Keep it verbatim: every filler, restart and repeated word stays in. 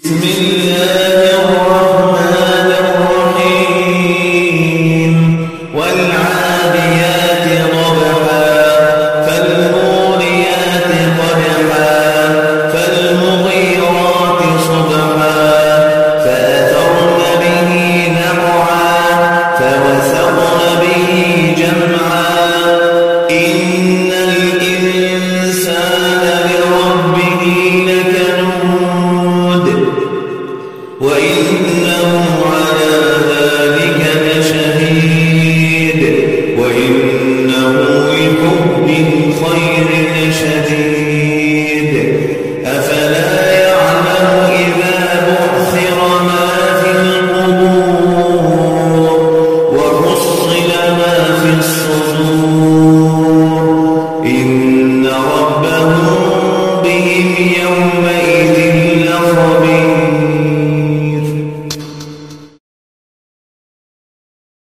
بسم الله الرحمن الرحيم والعاديات ضبحا فالموريات قدحا فالمغيرات صبحا فأثرن به نقعا فوسطن به جمعا إن الإنسان لربه لكنود وإنه